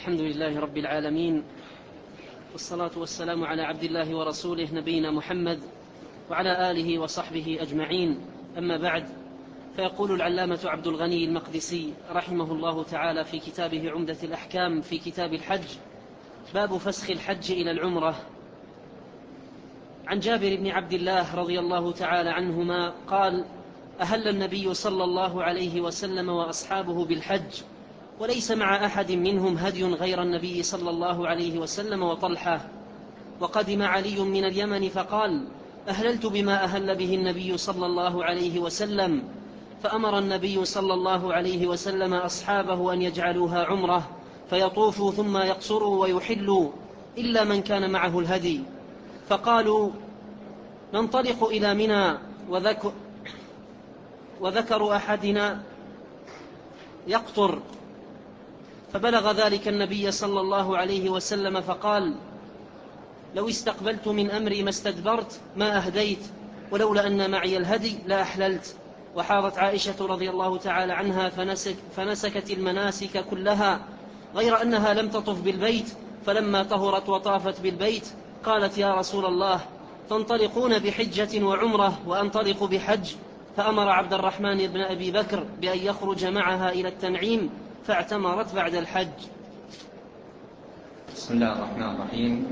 الحمد لله رب العالمين، والصلاة والسلام على عبد الله ورسوله نبينا محمد وعلى آله وصحبه أجمعين. أما بعد، فيقول العلامة عبد الغني المقدسي رحمه الله تعالى في كتابه عمدة الأحكام في كتاب الحج: باب فسخ الحج إلى العمرة. عن جابر بن عبد الله رضي الله تعالى عنهما قال: أهل النبي صلى الله عليه وسلم وأصحابه بالحج، وليس مع أحد منهم هدي غير النبي صلى الله عليه وسلم وطلحة. وقدم علي من اليمن فقال: أهللت بما أهل به النبي صلى الله عليه وسلم، فأمر النبي صلى الله عليه وسلم أصحابه أن يجعلوها عمرة، فيطوفوا ثم يقصروا ويحلوا إلا من كان معه الهدي. فقالوا: ننطلق إلى منى، وذكر أحدنا يقطر. فبلغ ذلك النبي صلى الله عليه وسلم فقال: لو استقبلت من أمري ما استدبرت ما أهديت، ولولا أن معي الهدي لا أحللت. وحاضت عائشة رضي الله تعالى عنها فنسكت المناسك كلها، غير أنها لم تطف بالبيت. فلما طهرت وطافت بالبيت قالت: يا رسول الله، تنطلقون بحجة وعمرة وأنطلق بحج؟ فأمر عبد الرحمن بن أبي بكر بأن يخرج معها إلى التنعيم، فاعتمرت بعد الحج. بسم الله الرحمن الرحيم.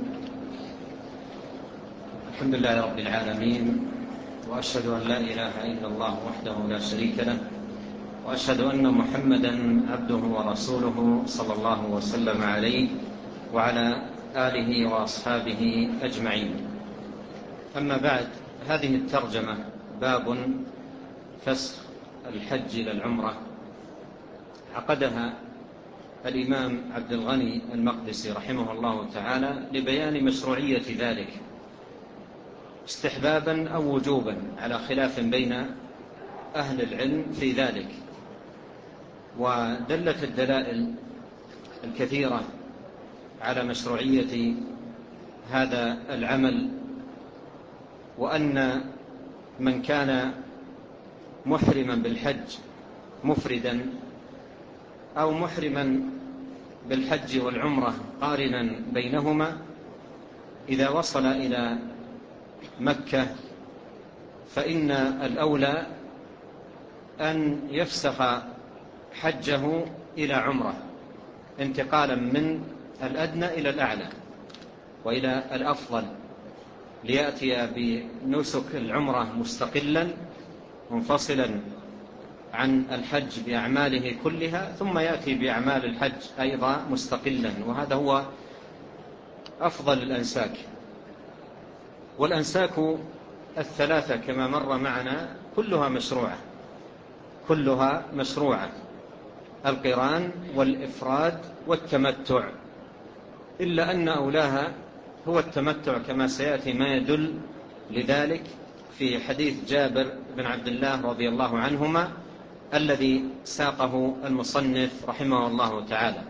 الحمد لله رب العالمين، وأشهد أن لا إله إلا الله وحده لا شريك له، وأشهد أن محمدا عبده ورسوله صلى الله وسلم عليه وعلى آله وأصحابه أجمعين. أما بعد، هذه الترجمة باب فسخ الحج إلى العمرة عقدها الإمام عبد الغني المقدسي رحمه الله تعالى لبيان مشروعية ذلك، استحبابا أو وجوبا، على خلاف بين أهل العلم في ذلك. ودلت الدلائل الكثيرة على مشروعية هذا العمل، وأن من كان محرما بالحج مفردا أو محرما بالحج والعمرة قارنا بينهما، إذا وصل إلى مكة فإن الأولى أن يفسخ حجه إلى عمرة، انتقالا من الأدنى إلى الأعلى وإلى الأفضل، ليأتي بنسك العمرة مستقلا منفصلا عن الحج بأعماله كلها، ثم يأتي بأعمال الحج أيضا مستقلا، وهذا هو أفضل الأنساك. والأنساك الثلاثة كما مر معنا كلها مشروعة: القران والإفراد والتمتع، إلا أن أولاها هو التمتع، كما سيأتي ما يدل لذلك في حديث جابر بن عبد الله رضي الله عنهما الذي ساقه المصنف رحمه الله تعالى.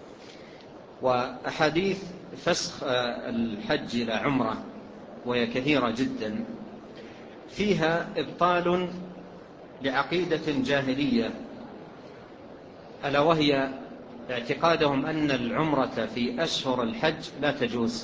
وأحاديث فسخ الحج إلى عمرة وهي كثيرة جدا، فيها إبطال لعقيدة جاهلية، ألا وهي اعتقادهم أن العمرة في أشهر الحج لا تجوز،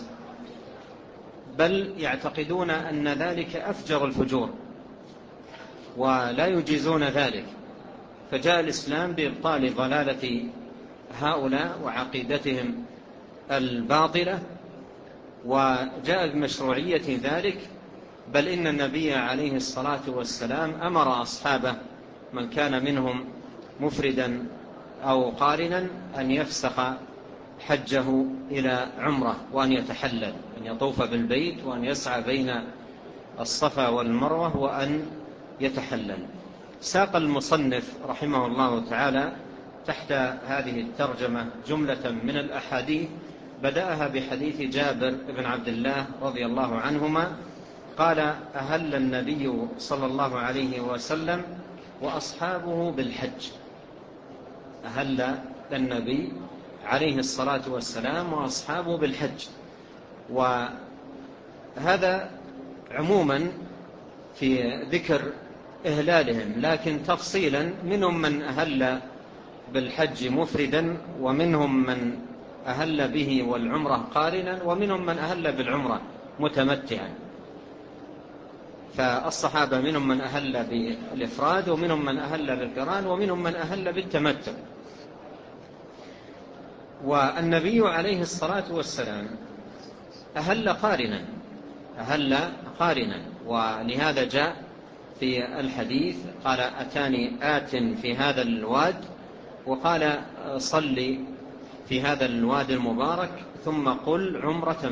بل يعتقدون أن ذلك أفجر الفجور ولا يجيزون ذلك. فجاء الإسلام بإبطال ضلالة هؤلاء وعقيدتهم الباطلة، وجاء بمشروعية ذلك، بل إن النبي عليه الصلاة والسلام أمر أصحابه من كان منهم مفردا أو قارنا أن يفسخ حجه إلى عمرة، وأن يتحلل، أن يطوف بالبيت، وأن يسعى بين الصفا والمروة، وأن يتحلل. ساق المصنف رحمه الله تعالى تحت هذه الترجمة جملة من الأحاديث، بدأها بحديث جابر بن عبد الله رضي الله عنهما قال: أهل النبي صلى الله عليه وسلم وأصحابه بالحج. أهل النبي عليه الصلاة والسلام وأصحابه بالحج، وهذا عموما في ذكر إهلالهم، لكن تفصيلا: منهم من أهل بالحج مفردا، ومنهم من أهل به والعمرة قارنا، ومنهم من أهل بالعمرة متمتعا. فالصحابة منهم من أهل بالإفراد، ومنهم من أهل بالقران، ومنهم من أهل بالتمتع. والنبي عليه الصلاة والسلام أهل قارنا، ولهذا جاء في الحديث قال: أتاني آت في هذا الواد، وقال: صل في هذا الواد المبارك ثم قل عمرة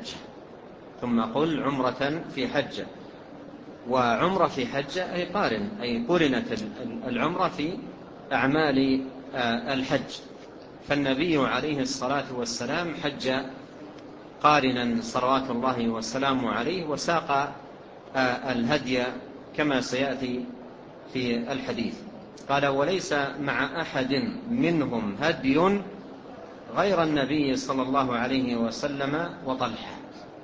في حجة. وعمرة في حجة أي قارن، أي قرنت العمرة في أعمال الحج. فالنبي عليه الصلاة والسلام حج قارنا صلوات الله وسلامه عليه، وساق الهدي كما سيأتي في الحديث. قال: وليس مع أحد منهم هدي غير النبي صلى الله عليه وسلم وطلحة.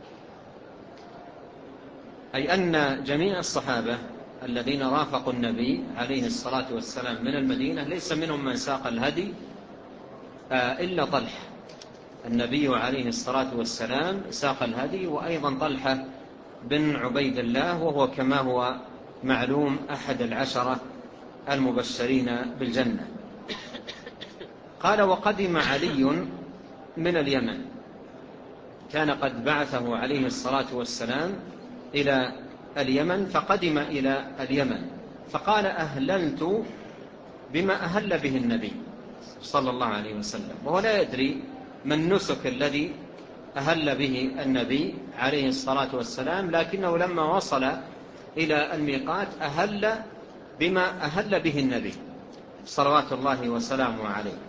أي أن جميع الصحابة الذين رافقوا النبي عليه الصلاة والسلام من المدينة ليس منهم من ساق الهدي إلا طلحة. النبي عليه الصلاة والسلام ساق الهدي، وأيضا طلحة بن عبيد الله، وهو كما هو معلوم أحد العشرة المبشرين بالجنة. قال: وقدم علي من اليمن. كان قد بعثه عليه الصلاة والسلام إلى اليمن، فقدم إلى اليمن فقال: أهللت بما أهل به النبي صلى الله عليه وسلم، وهو لا يدري ما النسك الذي أهل به النبي عليه الصلاة والسلام، لكنه لما وصل إلى الميقات أهل بما أهل به النبي صلوات الله وسلامه عليه.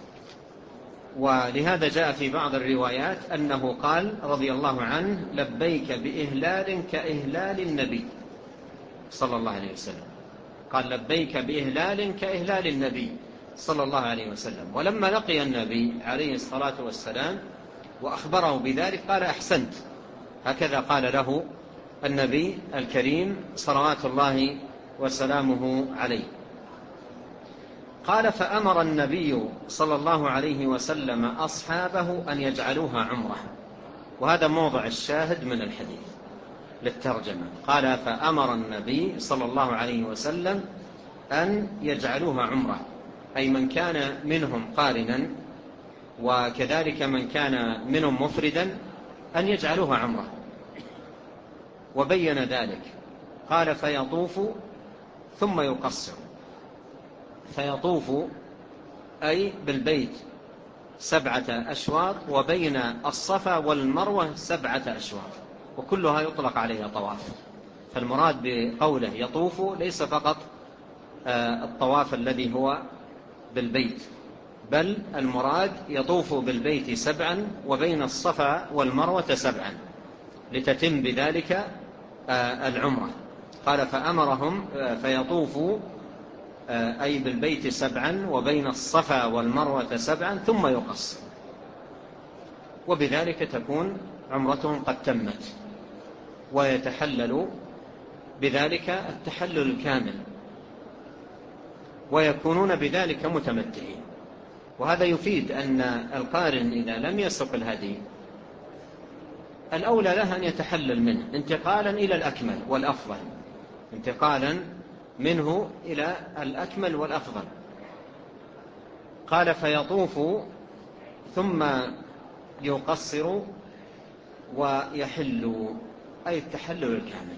ولهذا جاء في بعض الروايات أنه قال رضي الله عنه: لبيك بإهلال كإهلال النبي صلى الله عليه وسلم. قال: لبيك بإهلال كإهلال النبي صلى الله عليه وسلم. ولما لقي النبي عليه الصلاة والسلام وأخبره بذلك قال: أحسنت. هكذا قال له النبي الكريم صلوات الله وسلامه عليه. قال: فأمر النبي صلى الله عليه وسلم أصحابه أن يجعلوها عمرة. وهذا موضع الشاهد من الحديث للترجمة. قال: فأمر النبي صلى الله عليه وسلم أن يجعلوها عمرة، أي من كان منهم قارنا، وكذلك من كان منهم مفردا أن يجعلوها عمرة. وبين ذلك قال: فيطوف ثم يقصر. فيطوف أي بالبيت 7 أشواط، وبين الصفا والمروة 7 أشواط، وكلها يطلق عليها طواف. فالمراد بقوله يطوف ليس فقط الطواف الذي هو بالبيت، بل المراد يطوف بالبيت 7 وبين الصفا والمروة 7، لتتم بذلك العمرة. قال: فأمرهم فيطوفوا أي بالبيت 7 وبين الصفا والمروة 7 ثم يقصر، وبذلك تكون عمرتهم قد تمت، ويتحلل بذلك التحلل الكامل، ويكونون بذلك متمتعين. وهذا يفيد أن القارن إذا لم يسق الهدي الأولى له أن يتحلل منه انتقالا إلى الأكمل والأفضل، انتقالا منه إلى الأكمل والأفضل. قال: فيطوف ثم يقصر ويحل، أي التحلل الكامل،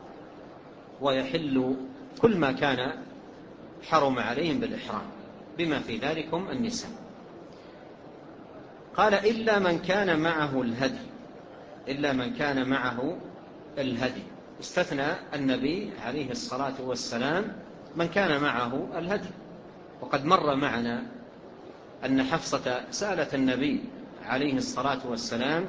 ويحل كل ما كان حرم عليهم بالإحرام، بما في ذلكم النساء. قال: إلا من كان معه الهدي، إلا من كان معه الهدي. استثنى النبي عليه الصلاة والسلام من كان معه الهدي. وقد مر معنا أن حفصة سألت النبي عليه الصلاة والسلام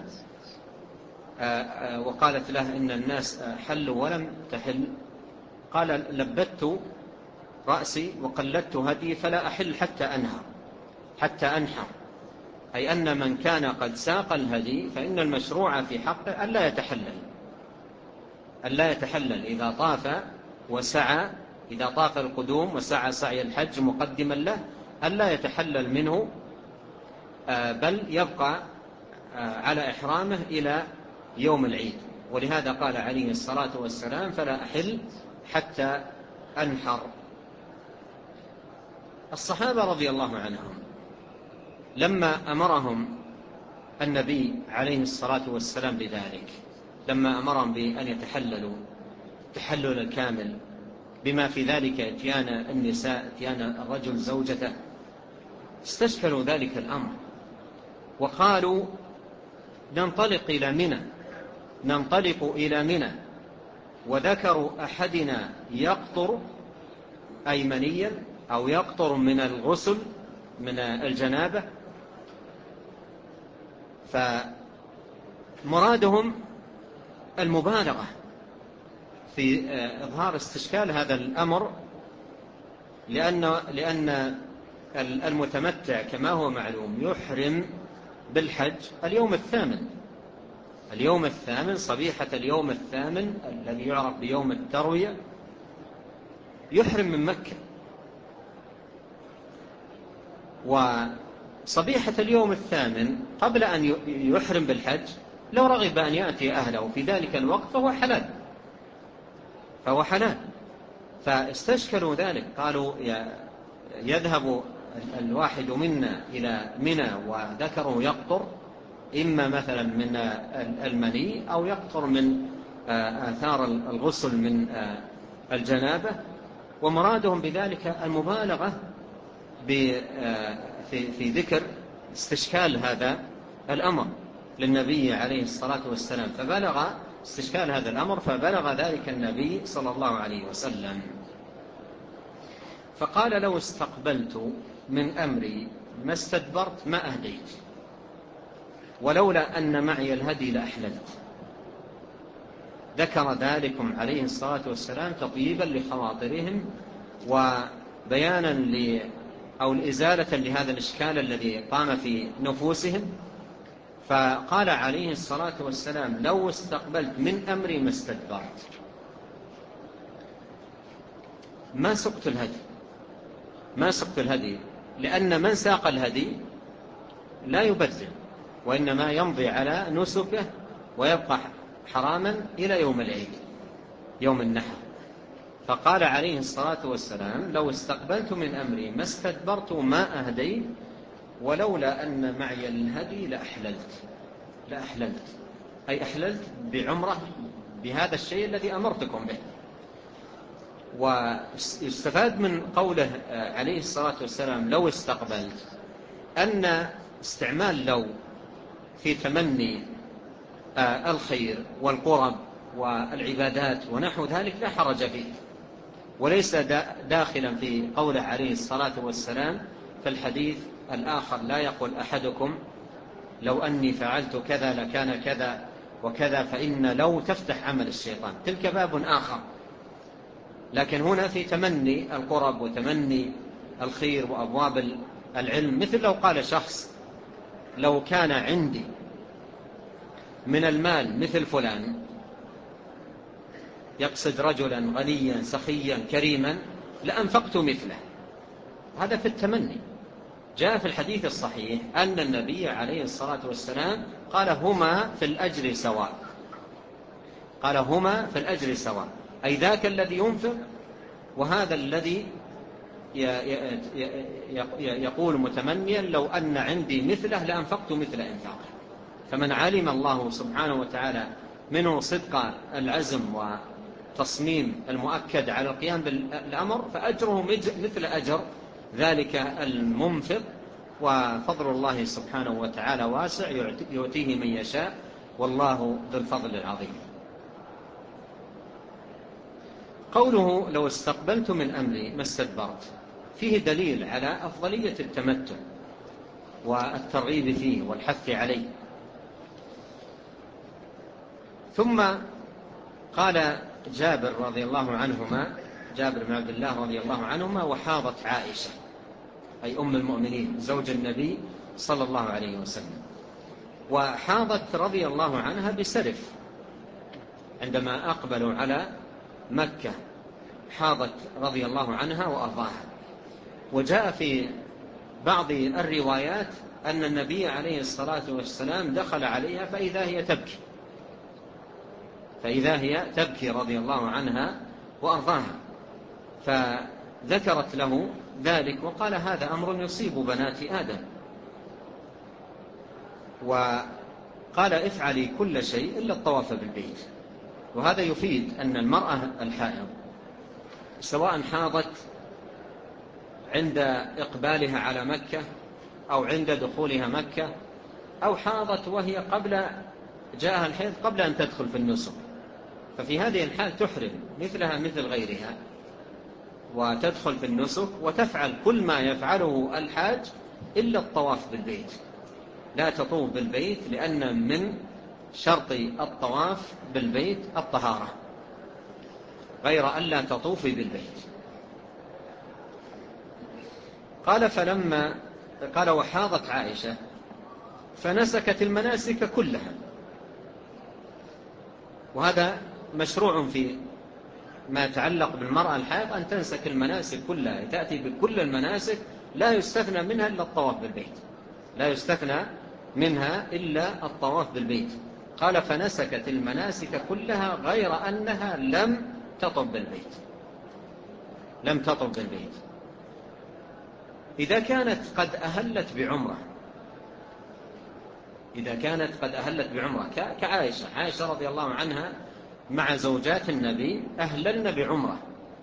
وقالت له: إن الناس حلوا ولم تحل. قال: لبت رأسي وقلدت هدي فلا أحل حتى أنحر. أي أن من كان قد ساق الهدي فإن المشروع في حقه ألا يتحلل إذا طاف وسعى، إذا طاف القدوم وسعى سعي الحج مقدما له، ألا يتحلل منه بل يبقى على إحرامه إلى يوم العيد. ولهذا قال عليه الصلاة والسلام: فلا أحل حتى أنحر. الصحابة رضي الله عنهم لما أمرهم النبي عليه الصلاة والسلام بذلك، لما أمرهم بأن يتحللوا التحلل الكامل بما في ذلك اتيان النساء، اتيان الرجل زوجته، استشكلوا ذلك الأمر وقالوا: ننطلق إلى منى، وذكر أحدنا يقطر أي منيا أو يقطر من الغسل من الجنابة. فمرادهم المبالغة في إظهار استشكال هذا الأمر، لأن المتمتع كما هو معلوم يحرم بالحج اليوم الثامن صبيحة اليوم الثامن الذي يعرف بيوم التروية، يحرم من مكة. وصبيحة اليوم الثامن قبل أن يحرم بالحج لو رغب أن يأتي أهله في ذلك الوقت فهو حلال. فاستشكلوا ذلك، قالوا: يذهب الواحد منا إلى منى وذكره يقطر إما مثلا من المني أو يقطر من آثار الغسل من الجنابة، ومرادهم بذلك المبالغة في ذكر استشكال هذا الأمر للنبي عليه الصلاة والسلام، فبلغ استشكال هذا الأمر، فبلغ ذلك النبي صلى الله عليه وسلم فقال: لو استقبلت من أمري ما استدبرت ما أهديت، ولولا أن معي الهدي لأحللت. ذكر ذلكم عليه الصلاة والسلام تطيبا لخواطرهم وبيانا أو إزالة لهذا الإشكال الذي قام في نفوسهم. فقال عليه الصلاة والسلام: لو استقبلت من أمري ما استدبرت. ما سقت الهدي، لأن من ساق الهدي لا يبذل، وإنما يمضي على نسكه ويبقى حراما إلى يوم العيد يوم النحر. فقال عليه الصلاة والسلام: لو استقبلت من أمري ما استدبرت ما أهديت، ولولا أن معي الهدي لأحللت أي أحللت بعمرة بهذا الشيء الذي أمرتكم به. ويستفاد من قوله عليه الصلاة والسلام: لو استقبلت، أن استعمال لو في تمني الخير والقرب والعبادات ونحو ذلك لا حرج فيه، وليس داخلا في قوله عليه الصلاة والسلام في الحديث الآخر: لا يقول أحدكم لو أني فعلت كذا لكان كذا وكذا، فإن لو تفتح عمل الشيطان، تلك باب آخر. لكن هنا في تمني القرب وتمني الخير وأبواب العلم، مثل لو قال شخص: لو كان عندي من المال مثل فلان، يقصد رجلا غنيا سخيا كريما، لأنفقت مثله. هذا في التمني. جاء في الحديث الصحيح أن النبي عليه الصلاة والسلام قال: هما في الأجر سواء، أي ذاك الذي ينفق وهذا الذي يقول متمنيا: لو أن عندي مثله لأنفقت مثل إنفاقه. فمن علم الله سبحانه وتعالى منه صدق العزم وتصميم المؤكد على القيام بالأمر، فأجره مثل أجر ذلك المنفق. وفضل الله سبحانه وتعالى واسع، يؤتيه من يشاء، والله ذو الفضل العظيم. قوله: لو استقبلت من أمري ما استدبرت، فيه دليل على أفضلية التمتع والترغيب فيه والحث عليه. ثم قال جابر رضي الله عنهما، جابر بن عبد الله رضي الله عنهما: وحاضت عائشة أي أم المؤمنين زوج النبي صلى الله عليه وسلم، وحاضت رضي الله عنها بسرف عندما أقبلوا على مكة، حاضت رضي الله عنها وأرضاها. وجاء في بعض الروايات أن النبي عليه الصلاة والسلام دخل عليها فإذا هي تبكي رضي الله عنها وأرضاها، فذكرت له ذلك وقال: هذا أمر يصيب بنات آدم. وقال: افعلي كل شيء إلا الطواف بالبيت. وهذا يفيد أن المرأة الحائض سواء حاضت عند إقبالها على مكة أو عند دخولها مكة، أو حاضت وهي جاءها الحيض قبل أن تدخل في النسك، ففي هذه الحال تحرم مثلها مثل غيرها وتدخل في النسك وتفعل كل ما يفعله الحاج إلا الطواف بالبيت. لا تطوف بالبيت، لأن من شرط الطواف بالبيت الطهارة، غير أن لا تطوفي بالبيت. قال: وحاضت عائشة فنسكت المناسك كلها. وهذا مشروع في ما يتعلق بالمرأة الحائض، أن تنسك المناسك كلها، تأتي بكل المناسك لا يستثنى منها إلا الطواف بالبيت. قال: فنسكت المناسك كلها غير أنها لم تطب بالبيت. إذا كانت قد أهلت بعمرة كعائشة رضي الله عنها مع زوجات النبي أهللن بعمرة،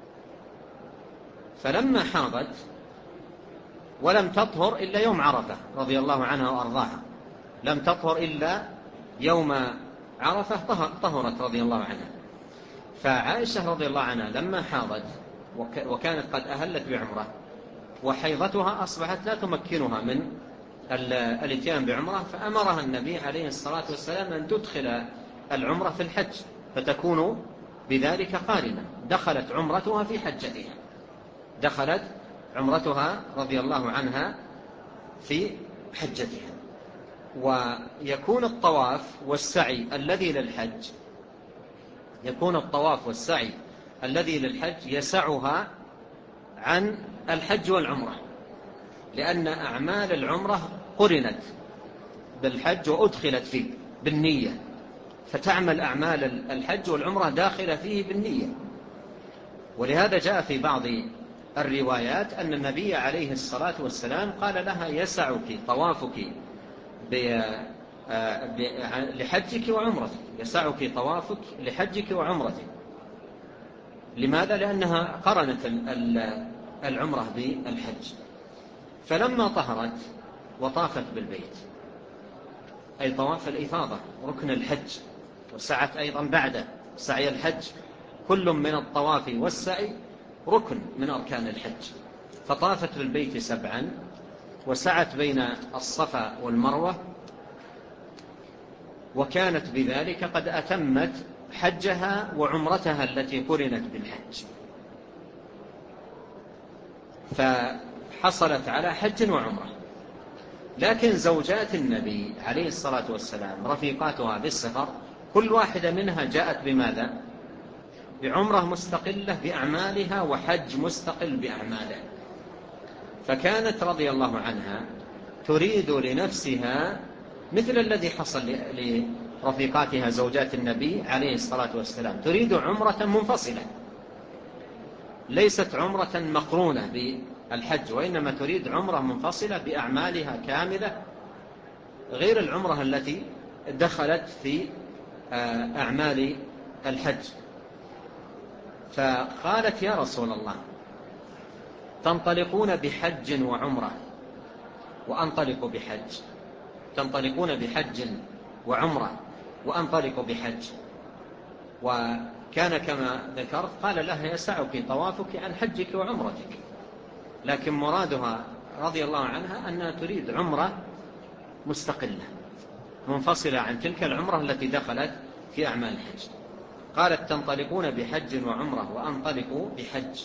فلما حاضت ولم تطهر إلا يوم عرفة رضي الله عنها وأرضاها، لم تطهر إلا يوم عرفة طهرت رضي الله عنها. فعائشة رضي الله عنها لما حاضت وكانت قد أهلت بعمرة، وحيضتها أصبحت لا تمكنها من الاتيان بعمرة، فأمرها النبي عليه الصلاة والسلام أن تدخل العمرة في الحج، فتكون بذلك قارنة. دخلت عمرتها رضي الله عنها في حجتها. ويكون الطواف والسعي الذي للحج يسعها عن الحج والعمرة، لأن أعمال العمرة قرنت بالحج وأدخلت فيه بالنية، فتعمل أعمال الحج والعمرة داخلة فيه بالنية. ولهذا جاء في بعض الروايات أن النبي عليه الصلاة والسلام قال لها: يسعك طوافك لحجك وعمرتك، يسعك طوافك لحجك وعمرتك. لماذا؟ لأنها قرنت العمرة بالحج. فلما طهرت وطافت بالبيت، أي طواف الإفاضة ركن الحج، وسعت أيضا بعد سعي الحج، كل من الطواف والسعي ركن من أركان الحج. فطافت بالبيت 7، وسعت بين الصفا والمروة، وكانت بذلك قد أتمت حجها وعمرتها التي قرنت بالحج، فحصلت على حج وعمرة. لكن زوجات النبي عليه الصلاة والسلام رفيقاتها بالسفر، كل واحدة منها جاءت بماذا؟ بعمرة مستقلة بأعمالها وحج مستقل بأعماله. فكانت رضي الله عنها تريد لنفسها مثل الذي حصل لرفيقاتها زوجات النبي عليه الصلاة والسلام، تريد عمرة منفصلة، ليست عمرة مقرونة بالحج، وإنما تريد عمرة منفصلة بأعمالها كاملة، غير العمرة التي دخلت في أعمال الحج. فقالت: يا رسول الله، تنطلقون بحج وعمرة وأنطلق بحج، تنطلقون بحج وعمرة وأنطلق بحج. وكان كما ذكرت قال لها: يسعك طوافك عن حجك وعمرتك. لكن مرادها رضي الله عنها أنها تريد عمرة مستقلة منفصلة عن تلك العمرة التي دخلت في أعمال الحج. قالت: تنطلقون بحج وعمرة وأنطلق بحج.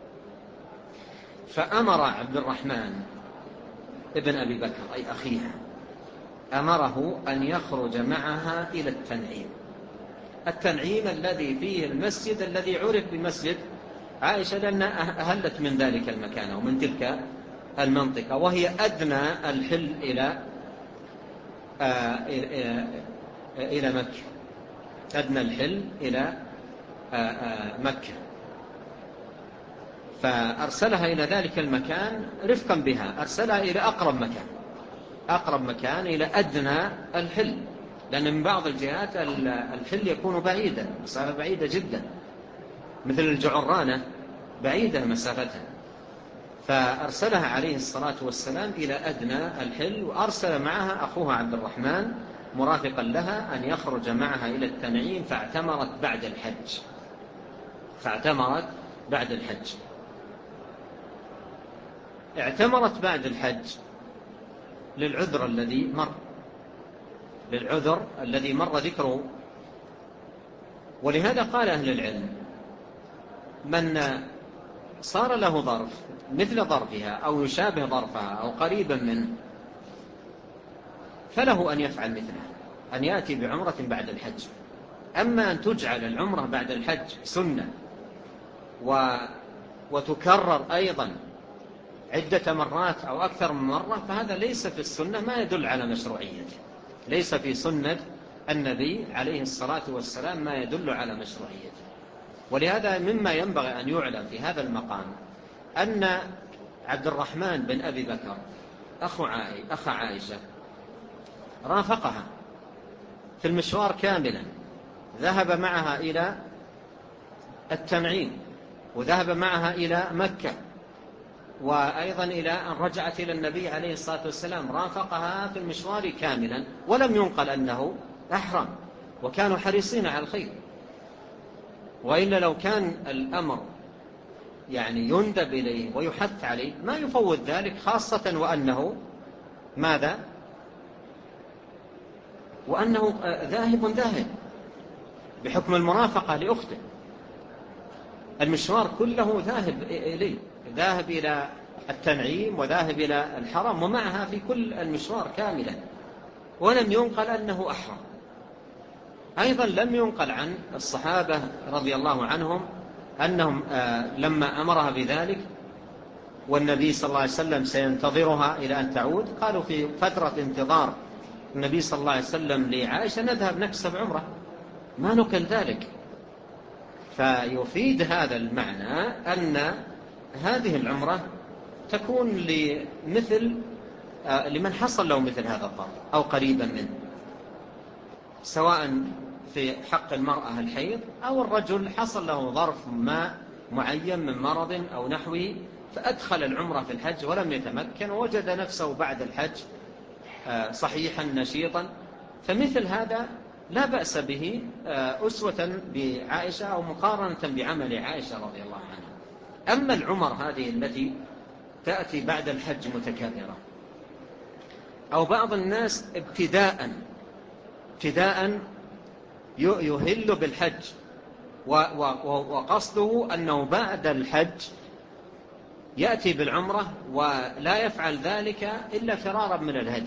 فأمر عبد الرحمن ابن أبي بكر أي أخيها، أمره أن يخرج معها إلى التنعيم الذي فيه المسجد الذي عرف بمسجد عائشة، لأنها أهلت من ذلك المكان ومن تلك المنطقة، وهي أدنى الحل إلى إلى مكة، أدنى الحل إلى مكة، فأرسلها إلى ذلك المكان رفقا بها، أرسلها إلى أقرب مكان إلى أدنى الحل، لأن من بعض الجهات الحل يكون بعيدا، مسافة بعيدة جدا، مثل الجعرانة بعيدة مسافتها، فأرسلها عليه الصلاة والسلام إلى أدنى الحل، وأرسل معها أخوها عبد الرحمن مرافقا لها أن يخرج معها إلى التنعيم، فاعتمرت بعد الحج. اعتمرت بعد الحج للعذر الذي مر ذكره، ولهذا قال أهل العلم: من صار له ظرف مثل ظرفها أو يشابه ظرفها أو قريبا منه فله أن يفعل مثله، أن يأتي بعمرة بعد الحج. أما أن تجعل العمرة بعد الحج سنة وتكرر أيضا عدة مرات أو أكثر من مرة، فهذا ليس في السنة، ما يدل على مشروعيته، ليس في سنة النبي عليه الصلاة والسلام ما يدل على مشروعيته. ولهذا مما ينبغي أن يعلم في هذا المقام أن عبد الرحمن بن أبي بكر أخ عائشة رافقها في المشوار كاملا، ذهب معها إلى التنعيم، وذهب معها إلى مكة، وأيضا إلى أن رجعت إلى النبي عليه الصلاة والسلام، رافقها في المشوار كاملا، ولم ينقل أنه أحرم، وكانوا حريصين على الخير. وإلا لو كان الأمر يعني يندب إليه ويحث عليه ما يفوت ذلك، خاصة وأنه ماذا؟ وأنه ذاهب بحكم المرافقة لأخته، المشوار كله ذاهب إليه، ذاهب إلى التنعيم وذاهب إلى الحرم، ومعها في كل المشوار كاملا، ولم ينقل أنه أحرم. أيضا لم ينقل عن الصحابة رضي الله عنهم أنهم لما أمرها بذلك والنبي صلى الله عليه وسلم سينتظرها إلى أن تعود، قالوا في فترة انتظار النبي صلى الله عليه وسلم لعائشة نذهب نكسب عمره، ما نقل ذلك. فيفيد هذا المعنى أن هذه العمرة تكون لمن حصل له مثل هذا الظرف أو قريبا منه، سواء في حق المرأة الحيض أو الرجل حصل له ظرف ما معين من مرض أو نحوه، فأدخل العمرة في الحج ولم يتمكن، ووجد نفسه بعد الحج صحيحا نشيطا، فمثل هذا لا بأس به أسوة بعائشة أو مقارنة بعمل عائشة رضي الله عنها. أما العمر هذه التي تأتي بعد الحج متكررة، أو بعض الناس ابتداء يهل بالحج وقصده أنه بعد الحج يأتي بالعمرة ولا يفعل ذلك إلا فرارا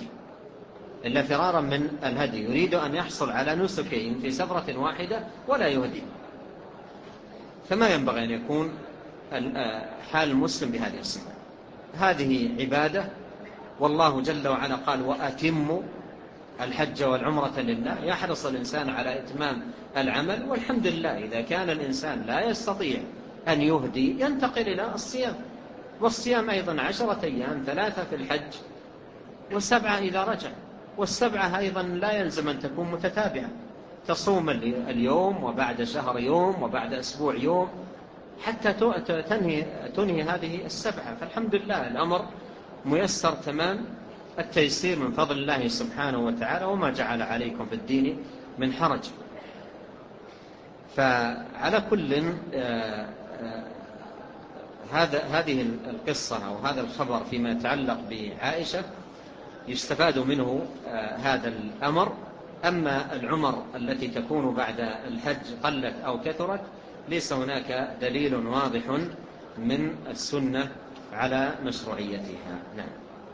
من الهدي، يريد أن يحصل على نسكين في سفرة واحدة ولا يهدي، فما ينبغي أن يكون حال المسلم بهذه الصفة. هذه عبادة، والله جل وعلا قال: وأتموا الحج والعمرة لله. يحرص الإنسان على إتمام العمل، والحمد لله إذا كان الإنسان لا يستطيع أن يهدي ينتقل إلى الصيام، والصيام أيضا 10 أيام، 3 في الحج و7 إذا رجع، وال7 أيضا لا يلزم أن تكون متتابعة، تصوم اليوم وبعد شهر يوم وبعد أسبوع يوم حتى تنهي هذه 7. فالحمد لله الأمر ميسر تمام التيسير من فضل الله سبحانه وتعالى، وما جعل عليكم في الدين من حرج. فعلى كل هذه القصة أو هذا الخبر فيما يتعلق بعائشة يستفاد منه هذا الأمر. أما العمر التي تكون بعد الحج قلت أو كثرت ليس هناك دليل واضح من السنة على مشروعيتها. نعم.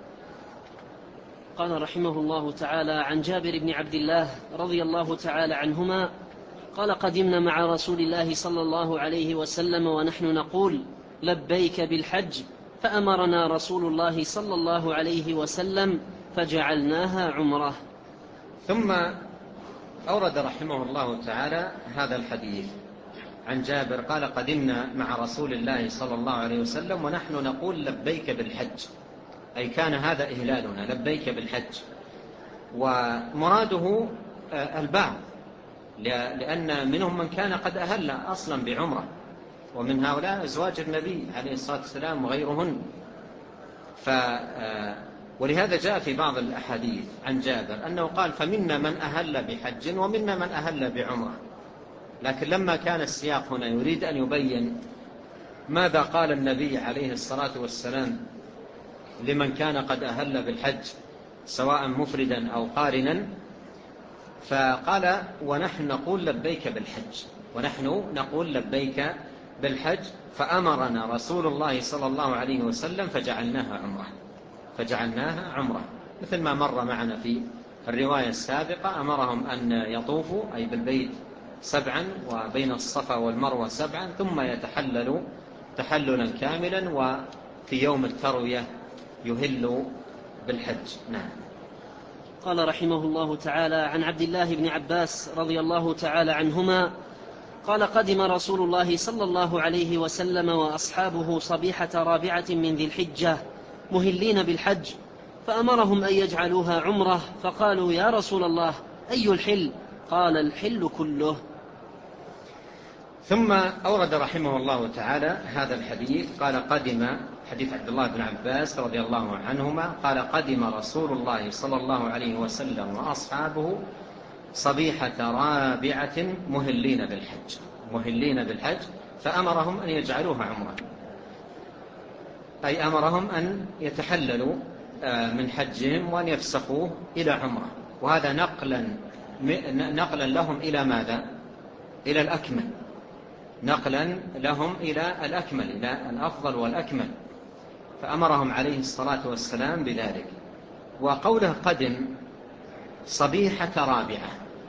قال رحمه الله تعالى: عن جابر بن عبد الله رضي الله تعالى عنهما قال: قدمنا مع رسول الله صلى الله عليه وسلم ونحن نقول: لبيك بالحج، فأمرنا رسول الله صلى الله عليه وسلم فجعلناها عمره. ثم أورد رحمه الله تعالى هذا الحديث عن جابر قال: قدمنا مع رسول الله صلى الله عليه وسلم ونحن نقول لبيك بالحج، أي كان هذا إهلالنا لبيك بالحج. ومراده البعض، لأن منهم من كان قد أهل أصلا بعمرة، ومن هؤلاء أزواج النبي عليه الصلاة والسلام وغيرهن. ولهذا جاء في بعض الأحاديث عن جابر أنه قال: فمنا من أهل بحج ومنا من أهل بعمرة. لكن لما كان السياق هنا يريد أن يبين ماذا قال النبي عليه الصلاة والسلام لمن كان قد أهل بالحج سواء مفردا أو قارنا، فقال: ونحن نقول لبيك بالحج، ونحن نقول لبيك بالحج، فأمرنا رسول الله صلى الله عليه وسلم فجعلناها عمرة، مثل ما مر معنا في الرواية السابقة. أمرهم أن يطوفوا أي بالبيت 7 وبين الصفا والمروة 7، ثم يتحللوا تحللا كاملا، وفي يوم التروية يهلوا بالحج. نعم. قال رحمه الله تعالى: عن عبد الله بن عباس رضي الله تعالى عنهما قال: قدم رسول الله صلى الله عليه وسلم وأصحابه صبيحة رابعة من ذي الحجة مهلين بالحج، فأمرهم أن يجعلوها عمرة، فقالوا: يا رسول الله، أي الحل؟ قال: الحل كله. ثم أورد رحمه الله تعالى هذا الحديث قال: قدم، حديث عبد الله بن عباس رضي الله عنهما قال: قدم رسول الله صلى الله عليه وسلم وأصحابه صبيحة رابعة مهلين بالحج فأمرهم أن يجعلوها عمرة، أي أمرهم أن يتحللوا من حجهم وأن يفسخوه إلى عمرة. وهذا نقلا لهم إلى ماذا؟ إلى الأكمل، نقلا لهم إلى الأكمل، إلى الأفضل والأكمل، فأمرهم عليه الصلاة والسلام بذلك. وقوله قدم صبيحة رابعة،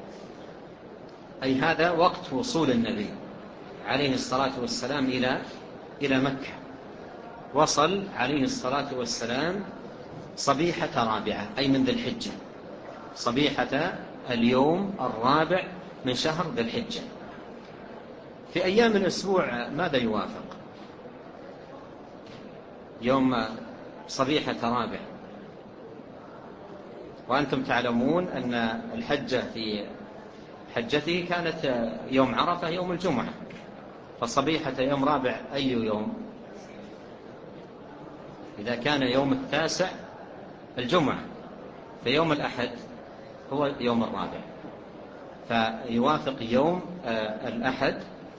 أي هذا وقت وصول النبي عليه الصلاة والسلام إلى مكة. وصل عليه الصلاة والسلام صبيحة رابعة أي من ذي الحجة، صبيحة اليوم الرابع من شهر ذي الحجة. في أيام الأسبوع ماذا يوافق يوم صبيحة رابع؟ وأنتم تعلمون أن الحجة في حجته كانت يوم عرفة يوم الجمعة، فصبيحة يوم رابع أي يوم؟ إذا كان يوم 9 الجمعة، فيوم الأحد هو يوم الرابع، فيوافق يوم الأحد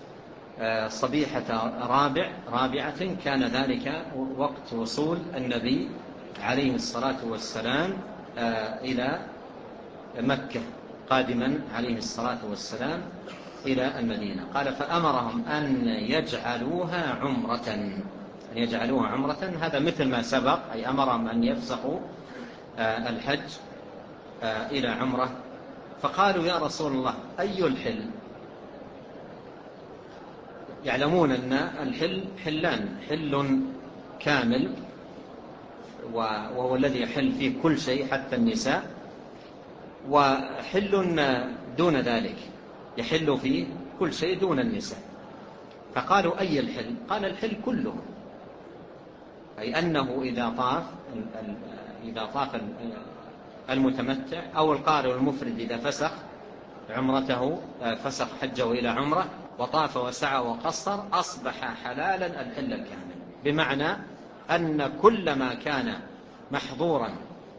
صبيحة رابعة. كان ذلك وقت وصول النبي عليه الصلاة والسلام إلى مكة، قادما عليه الصلاة والسلام إلى المدينة. قال: فأمرهم أن يجعلوها عمرة، هذا مثل ما سبق، أي أمرهم أن يفسخوا الحج إلى عمرة. فقالوا: يا رسول الله، أي الحل؟ يعلمون أن الحل حلان: حل كامل وهو الذي يحل فيه كل شيء حتى النساء، وحل دون ذلك يحل فيه كل شيء دون النساء. فقالوا: أي الحل؟ قال: الحل كله، أي أنه إذا طاف المتمتع أو القارئ المفرد إذا فسخ عمرته، فسخ حجه إلى عمرة وطاف وسعى وقصر، أصبح حلالا الحل الكامل، بمعنى أن كل ما كان محظورا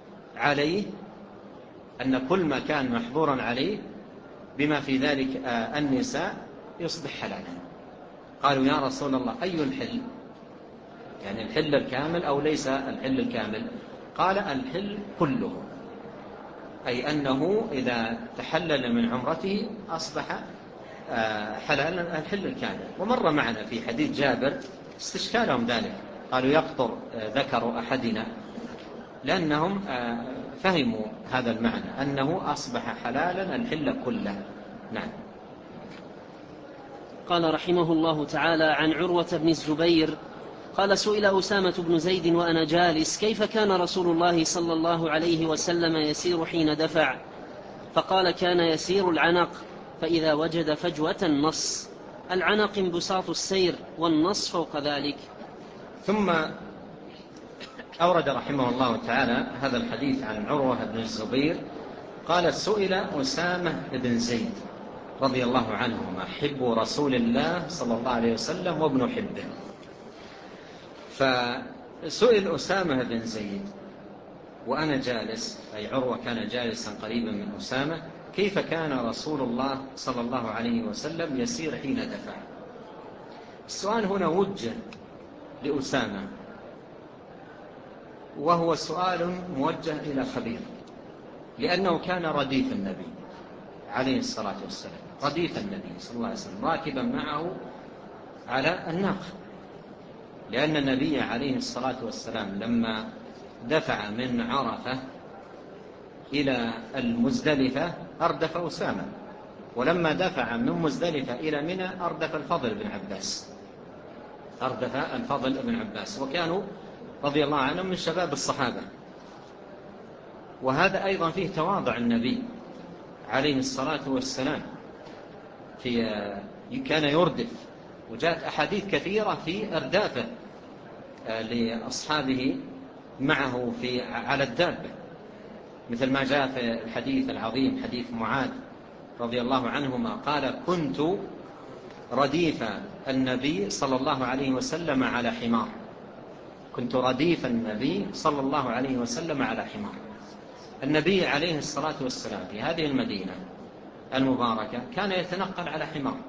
عليه بما في ذلك النساء يصبح حلالا. قالوا: يا رسول الله، أي الحل؟ يعني الحل الكامل أو ليس الحل الكامل؟ قال: الحل كله، أي أنه إذا تحلل من عمرته أصبح حلالا الحل الكامل. ومر معنا في حديث جابر استشكالهم ذلك، قالوا: يقطر ذكر أحدنا، لأنهم فهموا هذا المعنى أنه أصبح حلالا الحل كله. نعم. قال رحمه الله تعالى: عن عروة بن الزبير قال: سئل أسامة بن زيد وأنا جالس: كيف كان رسول الله صلى الله عليه وسلم يسير حين دفع؟ فقال كان يسير العنق، فإذا وجد فجوة نص. العنق انبساط السير، والنص فوق ذلك. ثم أورد رحمه الله تعالى هذا الحديث عن عروة بن الزبير قال سئل أسامة بن زيد رضي الله عنهما حب رسول الله صلى الله عليه وسلم وابن حبه، فسئل أسامة بن زيد وأنا جالس، أي عروة كان جالسا قريبا من أسامة، كيف كان رسول الله صلى الله عليه وسلم يسير حين دفع. السؤال هنا وجه لأسامة، وهو سؤال موجه إلى خبير، لأنه كان رديف النبي عليه الصلاة والسلام، رديف النبي صلى الله عليه وسلم راكبا معه على الناقة، لأن النبي عليه الصلاة والسلام لما دفع من عرفة إلى المزدلفة أردف أسامة، ولما دفع من مزدلفة إلى منى أردف الفضل بن عباس، وكانوا رضي الله عنهم من شباب الصحابة. وهذا أيضا فيه تواضع النبي عليه الصلاة والسلام، كان يردف، وجاءت أحاديث كثيرة في أردافه لأصحابه معه على الدابة، مثل ما جاء في الحديث العظيم حديث معاذ رضي الله عنهما قال كنت رديف النبي صلى الله عليه وسلم على حمار، كنت رديف النبي صلى الله عليه وسلم على حمار. النبي عليه الصلاة والسلام في هذه المدينة المباركة كان يتنقل على حمار.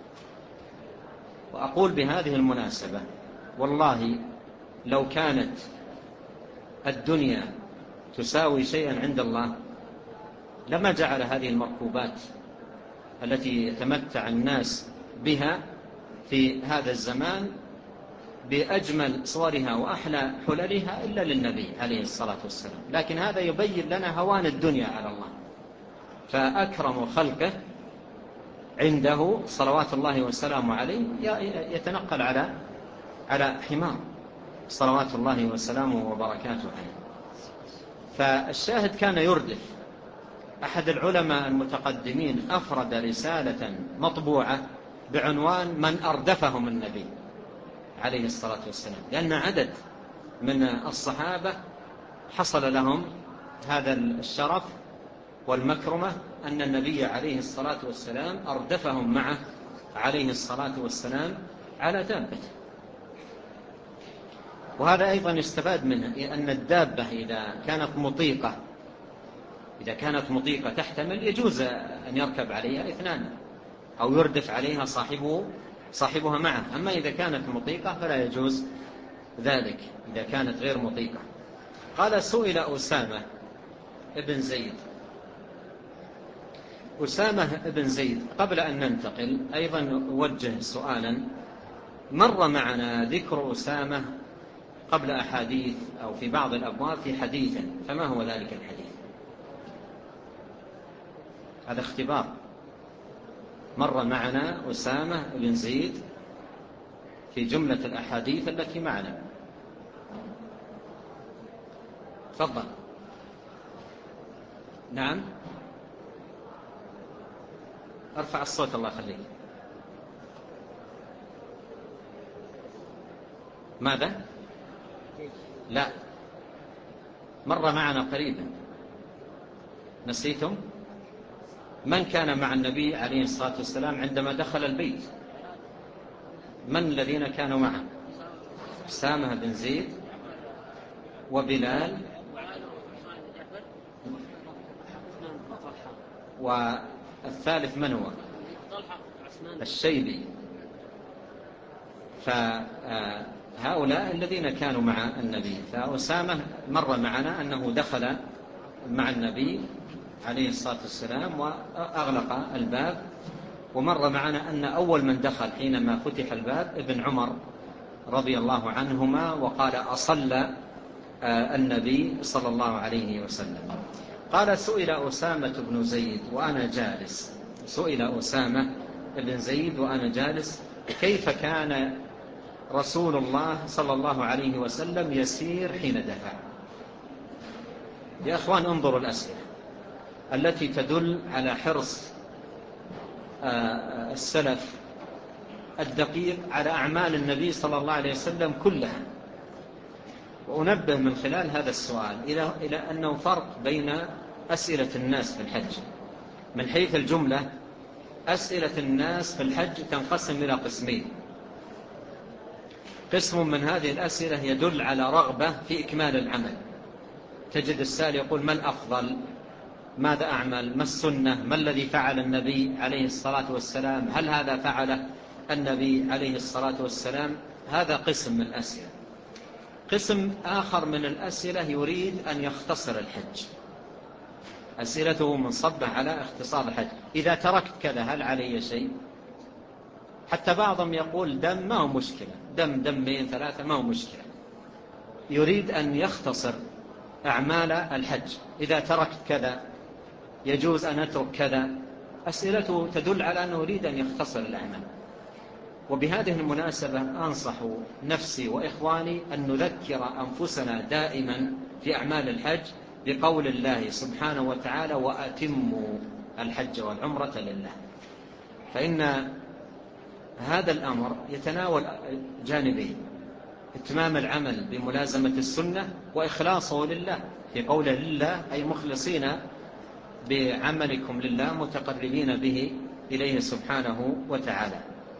وأقول بهذه المناسبة والله لو كانت الدنيا تساوي شيئا عند الله لما جعل هذه المركوبات التي يتمتع الناس بها في هذا الزمان بأجمل صورها وأحلى حللها إلا للنبي عليه الصلاة والسلام. لكن هذا يبين لنا هوان الدنيا على الله، فأكرم خلقه عنده صلوات الله وسلامه عليه يتنقل على حمار صلوات الله وسلامه وبركاته عليه. فالشاهد كان يردف. أحد العلماء المتقدمين أفرد رسالة مطبوعة بعنوان من أردفهم النبي عليه الصلاة والسلام، لأن عدد من الصحابة حصل لهم هذا الشرف والمكرمة أن النبي عليه الصلاة والسلام أردفهم معه عليه الصلاة والسلام على دابته. وهذا أيضا يستفاد منه أن الدابة إذا كانت مطيقة تحتمل يجوز أن يركب عليها اثنان أو يردف عليها صاحبها معه. أما إذا كانت مطيقة فلا يجوز ذلك إذا كانت غير مطيقة. قال سئل أسامة بن زيد. أسامة بن زيد قبل أن ننتقل أيضا نوجه سؤالا. مر معنا ذكر أسامة قبل أحاديث أو في بعض الأبواب في حديث، فما هو ذلك الحديث؟ هذا اختبار. مر معنا أسامة بن زيد في جملة الأحاديث التي معنا. تفضل. نعم، ارفع الصوت الله يخليك. ماذا؟ لا، مر معنا قريبا. نسيتم؟ من كان مع النبي عليه الصلاة والسلام عندما دخل البيت؟ من الذين كانوا معه؟ أسامة بن زيد وبلال والثالث من هو؟ الشيبي. فهؤلاء الذين كانوا مع النبي. فأسامة مر معنا أنه دخل مع النبي عليه الصلاة والسلام وأغلق الباب. ومر معنا أن أول من دخل حينما فتح الباب ابن عمر رضي الله عنهما وقال أصلى النبي صلى الله عليه وسلم. قال سئل أسامة بن زيد وأنا جالس. سئل أسامة بن زيد وأنا جالس كيف كان رسول الله صلى الله عليه وسلم يسير حين دفع. يا أخوان انظروا الأسئلة. التي تدل على حرص السلف الدقيق على أعمال النبي صلى الله عليه وسلم كلها. وأنبه من خلال هذا السؤال إلى أنه فرق بين أسئلة الناس في الحج. من حيث الجملة أسئلة الناس في الحج تنقسم إلى قسمين. قسم من هذه الأسئلة يدل على رغبة في إكمال العمل، تجد السائل يقول: ما الأفضل؟ ماذا أعمل؟ ما السنة؟ ما الذي فعل النبي عليه الصلاة والسلام؟ هل هذا فعله النبي عليه الصلاة والسلام؟ هذا قسم من الأسئلة. قسم آخر من الأسئلة يريد أن يختصر الحج، أسئلته منصبة على اختصار الحج. إذا تركت كذا هل علي شيء؟ حتى بعضهم يقول دم ما هو مشكلة، دمين 3 ما هو مشكلة. يريد أن يختصر أعمال الحج. إذا تركت كذا يجوز أن أترك كذا. أسئلته تدل على أنه يريد أن يختصر الأعمال. وبهذه المناسبة أنصح نفسي وإخواني أن نذكر أنفسنا دائما في أعمال الحج بقول الله سبحانه وتعالى: وأتموا الحج والعمرة لله. فإن هذا الأمر يتناول جانبين: اتمام العمل بملازمة السنة، وإخلاصه لله، في قوله لله أي مخلصين بعملكم لله متقربين به إليه سبحانه وتعالى.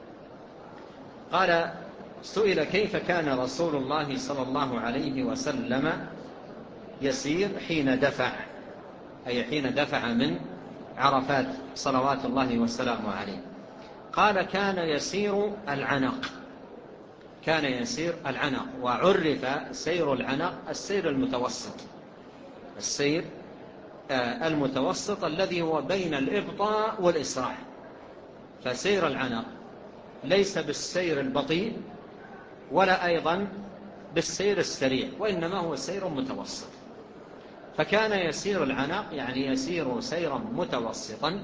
قال: سئل كيف كان رسول الله صلى الله عليه وسلم يسير حين دفع، أي حين دفع من عرفات صلوات الله وسلامه عليه. قال: كان يسير العنق، كان يسير العنق. وعرف سير العنق السير المتوسط، السير المتوسط الذي هو بين الإبطاء والإسراع. فسير العنق ليس بالسير البطيء ولا أيضا بالسير السريع، وإنما هو سير متوسط. فكان يسير العنق يعني يسير سيرا متوسطا.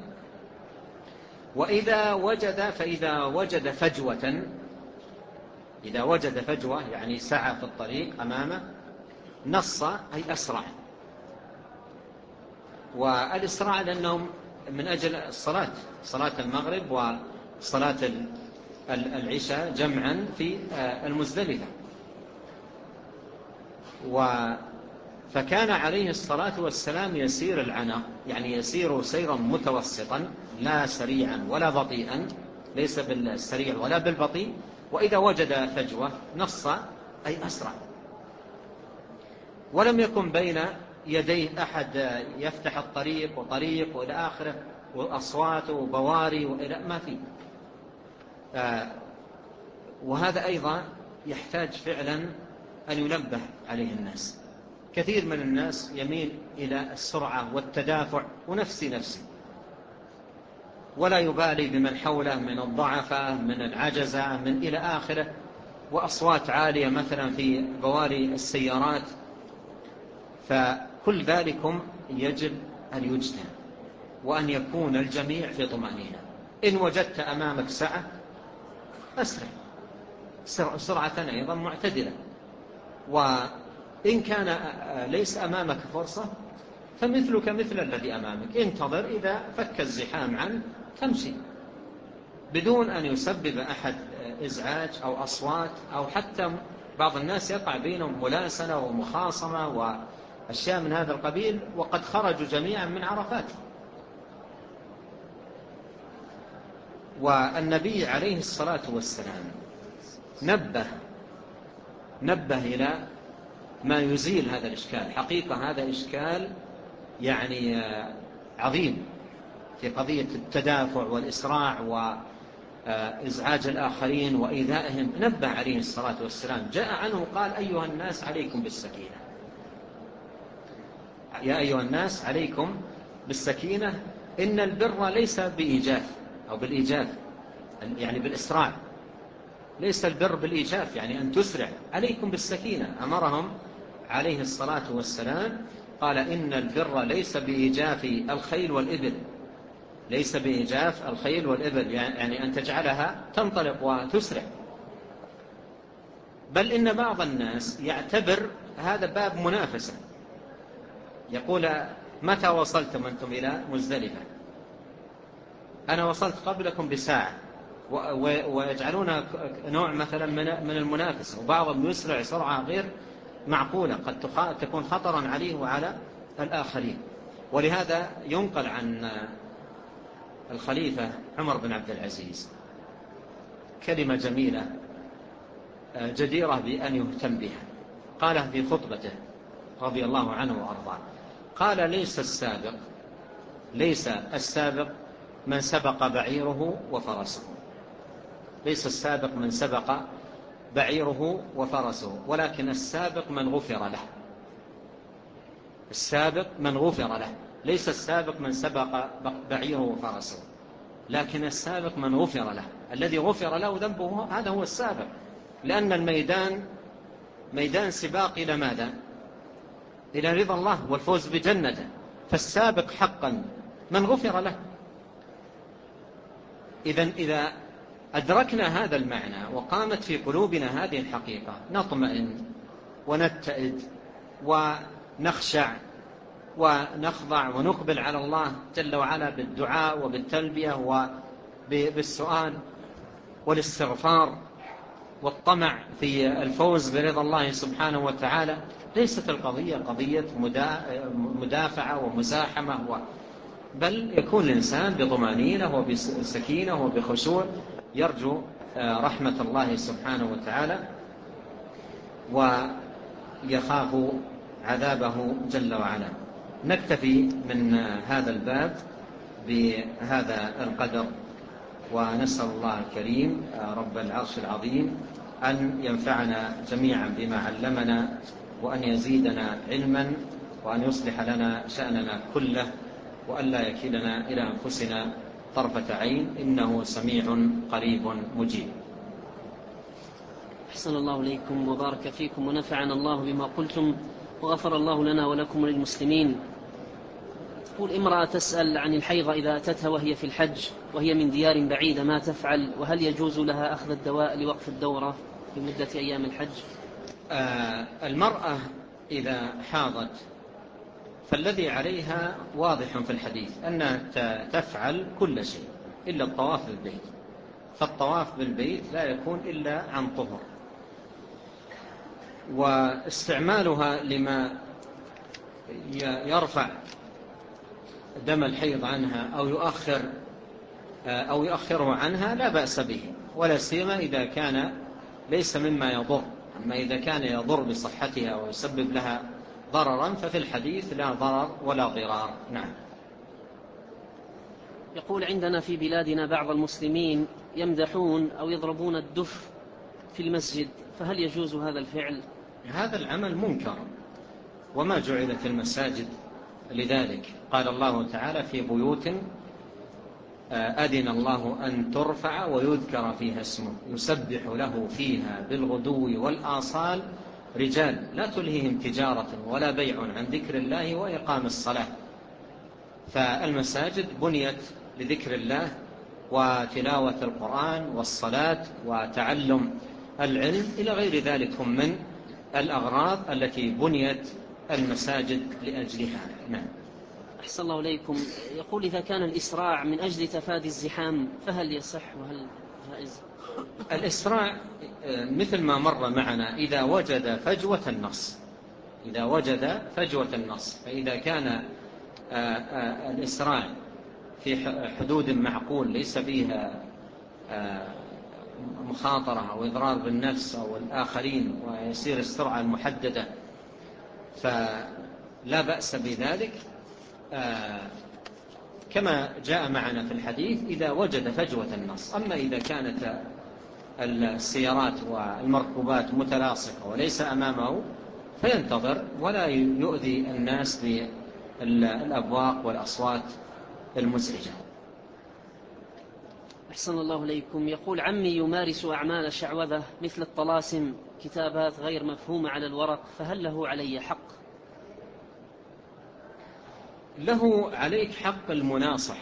وإذا وجد فجوة، إذا وجد فجوة يعني سعى في الطريق أمامه، نص أي أسرع. والإسراع لأنهم من أجل الصلاة، صلاة المغرب وصلاة العشاء جمعا في المزدلفة. فكان عليه الصلاة والسلام يسير العنق، يعني يسير سيرا متوسطا، لا سريعا ولا بطيئا، ليس بالسريع ولا بالبطيء. وإذا وجد فجوة نص أي أسرع. ولم يكن بين يديه أحد يفتح الطريق وطريق وإلى آخره، وأصوات وبواري وإلى ما فيه. وهذا أيضا يحتاج فعلا أن ينبه عليه الناس. كثير من الناس يميل إلى السرعة والتدافع ونفسي، ولا يبالي بمن حوله من الضعفاء، من العجزة، من إلى آخره، وأصوات عالية مثلا في بواري السيارات. فكل ذلكم يجب أن يجتنب، وأن يكون الجميع في طمأنينة. إن وجدت أمامك سعة أسرع، سرعة أيضا معتدلة. وإن كان ليس أمامك فرصة فمثلك مثل الذي أمامك، انتظر إذا فك الزحام عنه تمشي، بدون أن يسبب أحد إزعاج أو أصوات، أو حتى بعض الناس يقع بينهم ملاسنة ومخاصمة وأشياء من هذا القبيل، وقد خرجوا جميعا من عرفات. والنبي عليه الصلاة والسلام نبه إلى ما يزيل هذا الإشكال. حقيقة هذا إشكال يعني عظيم في قضية التدافع والإسراع وإزعاج الآخرين وإيذائهم. نبه عليه الصلاة والسلام، جاء عنه قال: أيها الناس عليكم بالسكينة، يا أيها الناس عليكم بالسكينة، إن البر ليس بإيجاف أو بالإيجاف يعني بالإسراع، ليس البر بالإيجاف يعني أن تسرع، عليكم بالسكينة. أمرهم عليه الصلاة والسلام، قال: إن البر ليس بإيجاف الخيل والإبل، ليس بإيجاف الخيل والإبل يعني أن تجعلها تنطلق وتسرع، بل إن بعض الناس يعتبر هذا باب منافسة، يقول متى وصلتم أنتم إلى مزدلفة؟ أنا وصلت قبلكم بساعة، ويجعلون نوع مثلا من المنافسة، وبعضهم يسرع سرعة غير معقولة قد تكون خطرا عليه وعلى الآخرين. ولهذا ينقل عن الخليفة عمر بن عبد العزيز كلمة جميلة جديرة بأن يهتم بها، قالها في خطبته رضي الله عنه وأرضاه، قال: ليس السابق من سبق بعيره وفرسه، ليس السابق من سبق بعيره وفرسه، ولكن السابق من غفر له. السابق من غفر له، ليس السابق من سبق بعيره وفرسه، لكن السابق من غفر له، الذي غفر له ذنبه هذا هو السابق، لأن الميدان ميدان سباق إلى ماذا؟ إلى رضا الله والفوز بجنته، فالسابق حقا من غفر له. إذا أدركنا هذا المعنى وقامت في قلوبنا هذه الحقيقة نطمئن ونتئد ونخشع ونخضع ونقبل على الله جل وعلا بالدعاء وبالتلبية وبالسؤال والاستغفار والطمع في الفوز برضا الله سبحانه وتعالى. ليست القضية قضية مدافعة ومزاحمة، بل يكون الإنسان بطمأنينة وبسكينة وبخشوع يرجو رحمة الله سبحانه وتعالى ويخاف عذابه جل وعلا. نكتفي من هذا الباب بهذا القدر، ونسأل الله الكريم رب العرش العظيم أن ينفعنا جميعا بما علمنا، وأن يزيدنا علما، وأن يصلح لنا شأننا كله، وأن لا يكلنا إلى أنفسنا طرفة عين، إنه سميع قريب مجيب. أحسن الله إليكم وبارك فيكم ونفعنا الله بما قلتم، وغفر الله لنا ولكم وللمسلمين. تقول امرأة تسأل عن الحيضة إذا أتتها وهي في الحج وهي من ديار بعيدة ما تفعل، وهل يجوز لها أخذ الدواء لوقف الدورة لمدة أيام الحج؟ المرأة إذا حاضت فالذي عليها واضح في الحديث أنها تفعل كل شيء إلا الطواف بالبيت، فالطواف بالبيت لا يكون إلا عن طهر، واستعمالها لما يرفع دم الحيض عنها أو يؤخره عنها لا بأس به، ولا سيما إذا كان ليس مما يضر. أما إذا كان يضر بصحتها ويسبب لها ضررا ففي الحديث لا ضرر ولا ضرار. نعم. يقول عندنا في بلادنا بعض المسلمين يمدحون أو يضربون الدف في المسجد، فهل يجوز هذا الفعل؟ هذا العمل منكر، وما جعلت المساجد لذلك. قال الله تعالى: في بيوت أذن الله أن ترفع ويذكر فيها اسمه يسبح له فيها بالغدو والآصال رجال لا تلهيهم تجارة ولا بيع عن ذكر الله وإقام الصلاة. فالمساجد بنيت لذكر الله وتلاوة القرآن والصلاة وتعلم العلم إلى غير ذلك من الأغراض التي بنيت المساجد لأجلها. نعم. أحسن الله إليكم. يقول إذا كان الإسراع من أجل تفادي الزحام فهل يصح وهل جائز؟ الإسراع مثل ما مر معنا إذا وجد فجوة النص، فإذا كان الإسراع في حدود معقول ليس فيها مخاطرة أو إضرار بالنفس أو الآخرين ويصير السرعة المحددة فلا بأس بذلك، كما جاء معنا في الحديث إذا وجد فجوة النص. أما إذا كانت السيارات والمركوبات متلاصقة وليس أمامه فينتظر ولا يؤذي الناس بالأبواق والأصوات المزعجة. أحسن الله إليكم. يقول عمي يمارس أعمال شعوذة مثل الطلاسم، كتابات غير مفهومة على الورق، فهل له علي حق؟ له عليك حق المناصح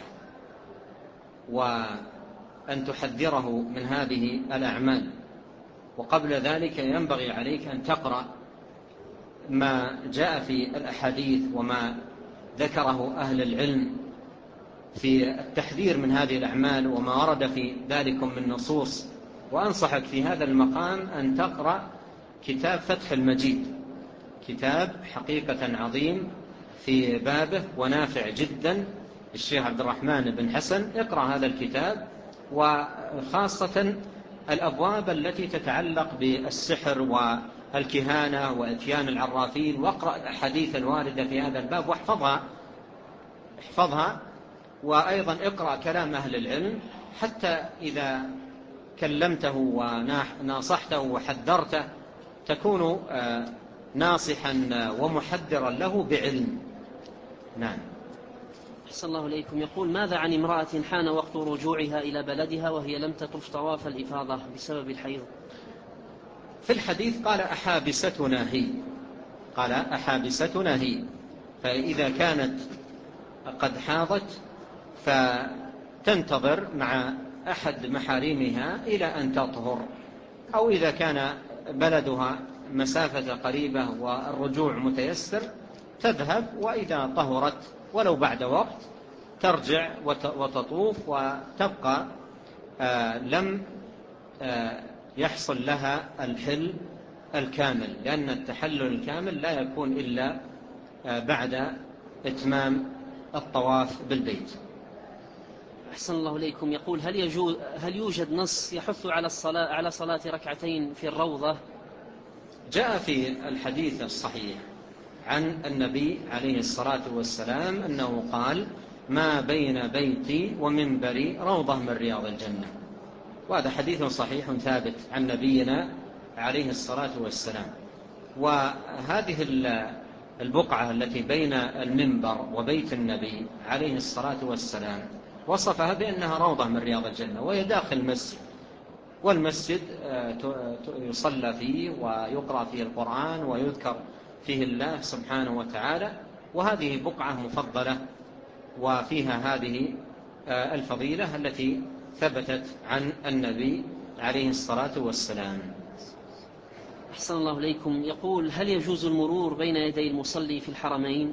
وأن تحذره من هذه الأعمال، وقبل ذلك ينبغي عليك أن تقرأ ما جاء في الأحاديث وما ذكره أهل العلم في التحذير من هذه الأعمال وما ورد في ذلك من نصوص. وأنصحك في هذا المقام أن تقرأ كتاب فتح المجيد، كتاب حقيقة عظيم في بابه ونافع جدا للشيخ عبد الرحمن بن حسن. اقرأ هذا الكتاب، وخاصة الأبواب التي تتعلق بالسحر والكهانة وإتيان العرافين، واقرأ الأحاديث الواردة في هذا الباب واحفظها. وأيضا اقرأ كلام أهل العلم، حتى إذا كلمته وناصحته وحذرته تكون ناصحا ومحذرا له بعلم. نعم. أحسن الله إليكم. يقول: ماذا عن امرأة حان وقت رجوعها إلى بلدها وهي لم تطف طواف الإفاضة بسبب الحيض؟ في الحديث قال أحابستنا هي، قال أحابستنا هي، فإذا كانت قد حاضت فتنتظر مع أحد محارمها إلى أن تطهر، أو إذا كان بلدها مسافة قريبة والرجوع متيسر تذهب، وإذا طهرت ولو بعد وقت ترجع وتطوف، وتبقى لم يحصل لها الحل الكامل، لأن التحلل الكامل لا يكون إلا بعد إتمام الطواف بالبيت. أحسن الله إليكم. يقول: هل يوجد نص يحث على صلاة ركعتين في الروضة؟ جاء في الحديث الصحيح عن النبي عليه الصلاة والسلام أنه قال: ما بين بيتي ومنبري روضة من رياض الجنة. وهذا حديث صحيح ثابت عن نبينا عليه الصلاة والسلام. وهذه البقعة التي بين المنبر وبيت النبي عليه الصلاة والسلام وصفها بأنها روضة من رياض الجنة، وهي داخل المسجد، والمسجد يصلى فيه ويقرأ فيه القرآن ويذكر فيه الله سبحانه وتعالى، وهذه بقعة مفضلة وفيها هذه الفضيلة التي ثبتت عن النبي عليه الصلاة والسلام. أحسن الله إليكم. يقول: هل يجوز المرور بين يدي المصلي في الحرمين؟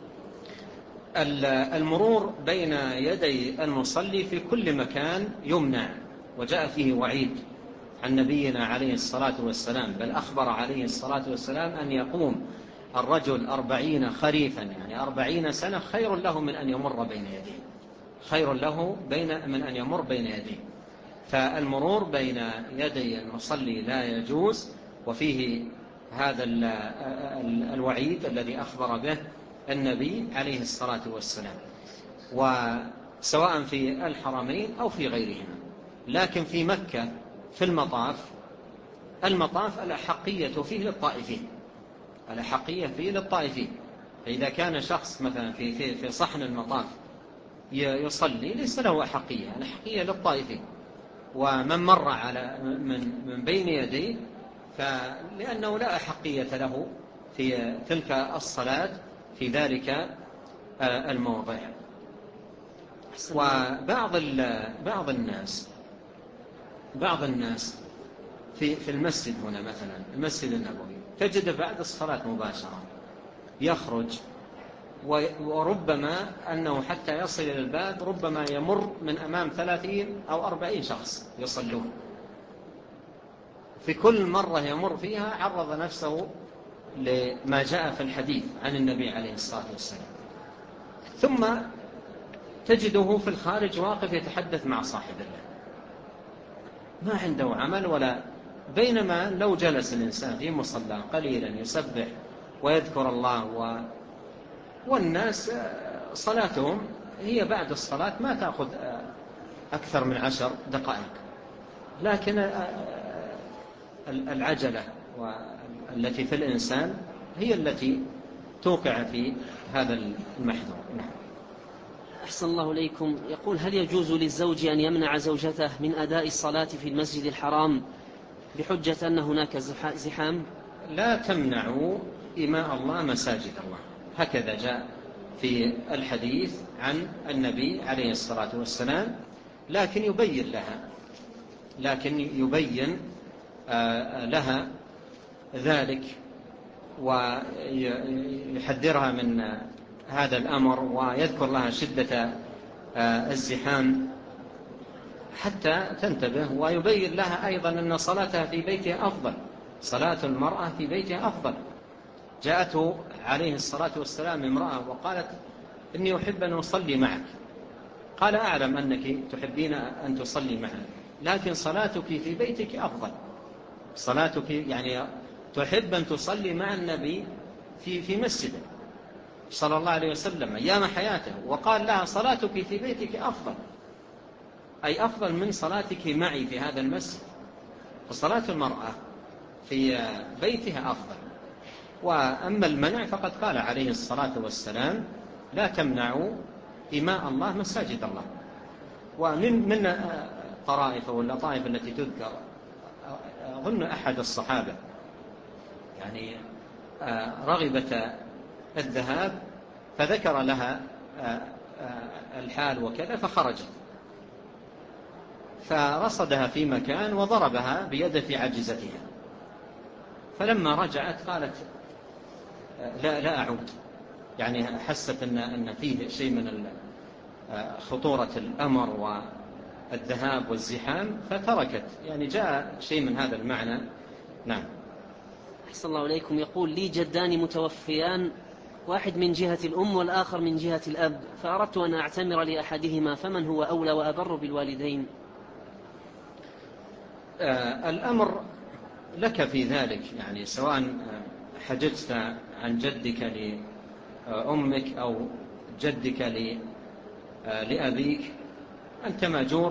المرور بين يدي المصلي في كل مكان يمنع، وجاء فيه وعيد عن نبينا عليه الصلاة والسلام، بل أخبر عليه الصلاة والسلام أن يقوم الرجل 40 خريفا، يعني 40 سنة، خير له من أن يمر بين يديه، خير له من أن يمر بين يديه. فالمرور بين يدي المصلي لا يجوز، وفيه هذا الوعيد الذي أخبر به النبي عليه الصلاة والسلام، وسواء في الحرمين أو في غيرهما. لكن في مكة في المطاف الأحقية فيه للطائفين، الأحقية فيه للطائفين. فإذا كان شخص مثلا في صحن المطاف يصلي ليس له أحقية، الأحقية للطائفين، ومن مر على من بين يديه فلأنه لا أحقية له في تلك الصلاة في ذلك الموضع. وبعض الناس في المسجد هنا مثلا المسجد النبوي تجد بعد الصلاة مباشرة يخرج، وربما أنه حتى يصل إلى الباب ربما يمر من أمام 30 أو 40 شخص يصلون، في كل مرة يمر فيها عرض نفسه لما جاء في الحديث عن النبي عليه الصلاة والسلام، ثم تجده في الخارج واقف يتحدث مع صاحب الله، ما عنده عمل ولا. بينما لو جلس الإنسان في مصلى قليلا يسبح ويذكر الله والناس صلاتهم هي بعد الصلاة ما تأخذ أكثر من 10 دقائق، لكن العجلة التي في الإنسان هي التي توقع في هذا المحذور. أحسن الله إليكم. يقول: هل يجوز للزوج أن يمنع زوجته من أداء الصلاة في المسجد الحرام بحجة أن هناك زحام؟ لا تمنعوا إماء الله مساجد الله، هكذا جاء في الحديث عن النبي عليه الصلاة والسلام، لكن يبين لها ذلك ويحذرها من هذا الأمر ويذكر لها شدة الزحام حتى تنتبه، ويبين لها أيضا أن صلاتها في بيتها أفضل، صلاة المرأة في بيتها أفضل. جاءته عليه الصلاة والسلام امرأة وقالت: إني أحب أن أصلي معك. قال: أعلم أنك تحبين أن تصلي معك، لكن صلاتك في بيتك أفضل. صلاتك يعني تحب أن تصلي مع النبي في مسجده صلى الله عليه وسلم أيام حياته، وقال لها: صلاتك في بيتك أفضل، أي أفضل من صلاتك معي في هذا المسجد. فصلاة المرأة في بيتها أفضل. وأما المنع فقد قال عليه الصلاة والسلام: لا تمنعوا إماء الله مساجد الله. ومن الطرائف واللطائف التي تذكر، أظن أحد الصحابة يعني رغبة الذهاب فذكر لها الحال وكذا، فخرجت فرصدها في مكان وضربها بيده في عجزتها. فلما رجعت قالت: لا أعود، يعني حست أن فيه شيء من خطورة الأمر والذهاب والزحام فتركت، يعني جاء شيء من هذا المعنى. نعم. أحسن الله إليكم. يقول: لي جدان متوفيان، واحد من جهة الأم والآخر من جهة الأب، فأردت أن أعتمر لأحدهما، فمن هو أولى وأبر بالوالدين؟ الأمر لك في ذلك، يعني سواء حججت عن جدك لأمك أو جدك لأبيك، أنت مأجور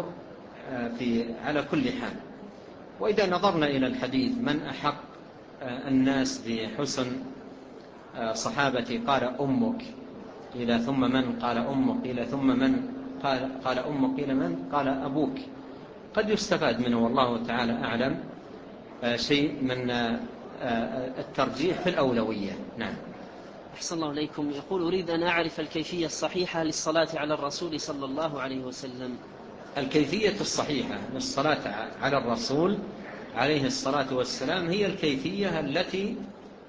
على كل حال. وإذا نظرنا إلى الحديث: من أحق الناس بحسن صحابتي؟ قال: أمك. قيل: ثم من؟ قال: أمك. قيل: ثم من؟ قال: أمك. قيل: من؟ قال: أبوك. قد يستفاد منه والله تعالى أعلم شيء من الترجيح في الأولوية. نعم. أحسن الله إليكم. يقول: أريد أن أعرف الكيفية الصحيحة للصلاة على الرسول صلى الله عليه وسلم. الكيفية الصحيحة للصلاة على الرسول عليه الصلاة والسلام هي الكيفية التي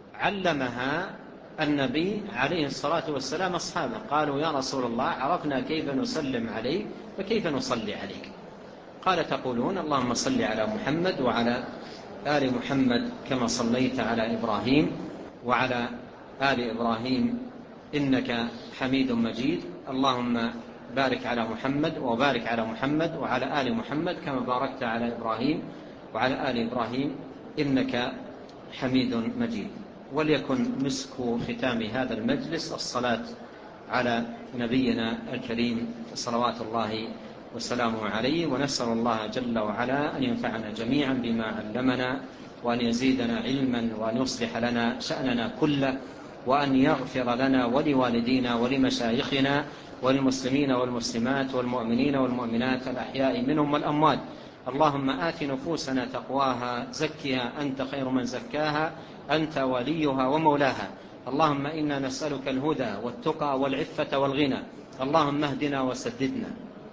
علمها النبي عليه الصلاة والسلام أصحابه. قالوا: يا رسول الله، عرفنا كيف نسلم عليك فكيف نصلي عليك؟ قال: تقولون: اللهم صل على محمد وعلى آل محمد كما صليت على إبراهيم وعلى آل إبراهيم إنك حميد مجيد، اللهم بارك على محمد وبارك على محمد وعلى آل محمد كما باركت على إبراهيم وعلى آل إبراهيم إنك حميد مجيد. وليكن مسك ختام هذا المجلس الصلاة على نبينا الكريم صلوات الله وسلامه عليه. ونسأل الله جل وعلا أن ينفعنا جميعا بما علمنا، وأن يزيدنا علما، وأن يصلح لنا شأننا كله، وأن يغفر لنا ولوالدينا ولمشايخنا والمسلمين والمسلمات والمؤمنين والمؤمنات الأحياء منهم والأموات. اللهم آت نفوسنا تقواها، زكها أنت خير من زكاها، أنت وليها ومولاها. اللهم إنا نسألك الهدى والتقى والعفة والغنى. اللهم اهدنا وسددنا.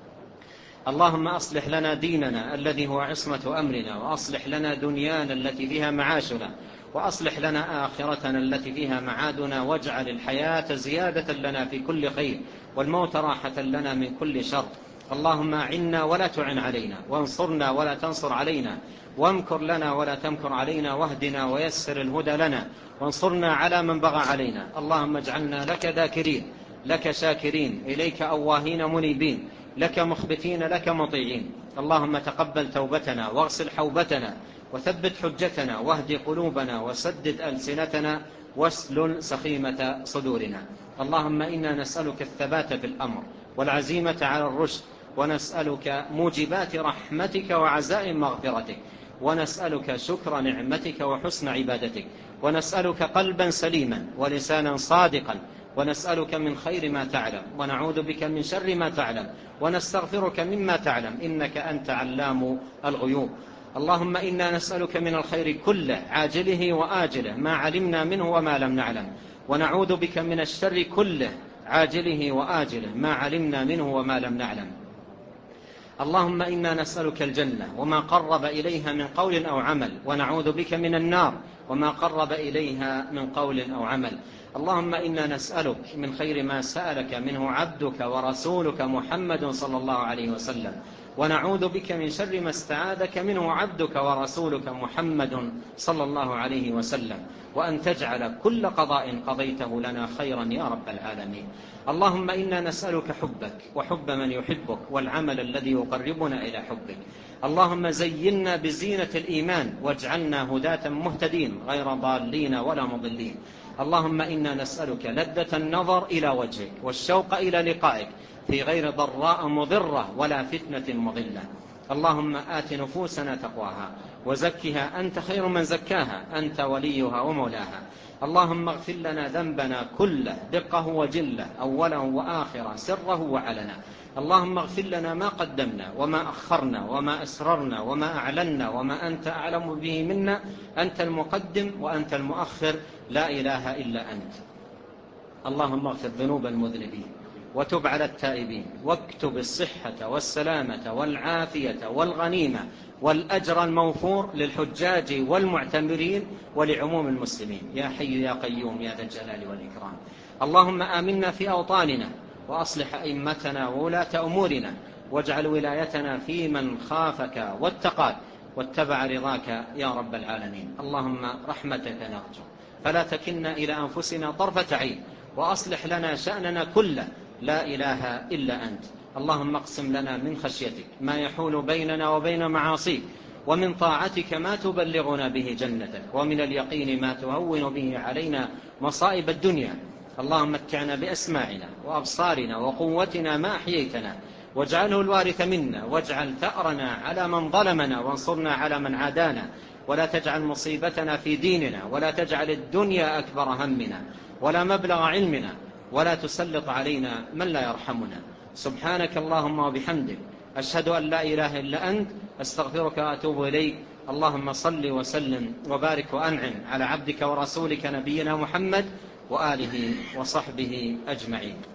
اللهم أصلح لنا ديننا الذي هو عصمة أمرنا، وأصلح لنا دنيانا التي فيها معاشنا، وأصلح لنا آخرتنا التي فيها معادنا، واجعل الحياة زيادة لنا في كل خير، والموت راحة لنا من كل شر. اللهم أعنا ولا تعن علينا، وانصرنا ولا تنصر علينا، وامكر لنا ولا تمكر علينا، واهدنا ويسر الهدى لنا، وانصرنا على من بغى علينا. اللهم اجعلنا لك ذاكرين، لك شاكرين، إليك أواهين منيبين، لك مخبتين، لك مطيعين. اللهم تقبل توبتنا، واغسل حوبتنا، وثبت حجتنا، واهد قلوبنا، وسدد ألسنتنا، واسلل سخيمة صدورنا. اللهم إنا نسألك الثبات في الأمر والعزيمة على الرشد، ونسألك موجبات رحمتك وعزائم مغفرتك، ونسألك شكر نعمتك وحسن عبادتك، ونسألك قلبا سليما ولسانا صادقا، ونسألك من خير ما تعلم، ونعوذ بك من شر ما تعلم، ونستغفرك مما تعلم، إنك أنت علام الغيوب. اللهم إنا نسألك من الخير كله عاجله وآجله ما علمنا منه وما لم نعلم، ونعوذ بك من الشر كله عاجله وآجله ما علمنا منه وما لم نعلم. اللهم إنا نسألك الجنة وما قرب إليها من قول أو عمل، ونعوذ بك من النار وما قرب إليها من قول أو عمل. اللهم إنا نسألك من خير ما سألك منه عبدك ورسولك محمد صلى الله عليه وسلم، ونعوذ بك من شر ما استعاذك منه عبدك ورسولك محمد صلى الله عليه وسلم، وأن تجعل كل قضاء قضيته لنا خيرا يا رب العالمين. اللهم إنا نسألك حبك وحب من يحبك والعمل الذي يقربنا إلى حبك. اللهم زينا بزينة الإيمان واجعلنا هداة مهتدين غير ضالين ولا مضلين. اللهم إنا نسألك لذة النظر إلى وجهك والشوق إلى لقائك في غير ضراء مضرة ولا فتنة مضلة. اللهم آت نفوسنا تقواها وزكها أنت خير من زكاها، أنت وليها ومولاها. اللهم اغفر لنا ذنبنا كله دقه وجله، أوله وآخره، سره وعلنا. اللهم اغفر لنا ما قدمنا وما أخرنا وما أسررنا وما أعلنا وما أنت أعلم به منا. أنت المقدم وأنت المؤخر، لا إله إلا أنت. اللهم اغفر ذنوب المذنبين وتب على التائبين، واكتب الصحة والسلامة والعافية والغنيمة والأجر الموفور للحجاج والمعتمرين ولعموم المسلمين يا حي يا قيوم يا ذا الجلال والإكرام. اللهم آمنا في أوطاننا وأصلح أئمتنا وولاة أمورنا، واجعل ولايتنا في من خافك واتقاك واتبع رضاك يا رب العالمين. اللهم رحمتك نرجو فلا تكلنا إلى أنفسنا طرفة عين، وأصلح لنا شأننا كله، لا إله إلا أنت. اللهم اقسم لنا من خشيتك ما يحول بيننا وبين معاصيك، ومن طاعتك ما تبلغنا به جنتك، ومن اليقين ما تهون به علينا مصائب الدنيا. اللهم متعنا بأسماعنا وأبصارنا وقوتنا ما أحييتنا، واجعله الوارث منا، واجعل ثأرنا على من ظلمنا، وانصرنا على من عادانا، ولا تجعل مصيبتنا في ديننا، ولا تجعل الدنيا أكبر همنا ولا مبلغ علمنا، ولا تسلط علينا من لا يرحمنا. سبحانك اللهم وبحمدك، أشهد أن لا إله إلا أنت، أستغفرك وأتوب إليك. اللهم صل وسلم وبارك وأنعم على عبدك ورسولك نبينا محمد وآله وصحبه أجمعين.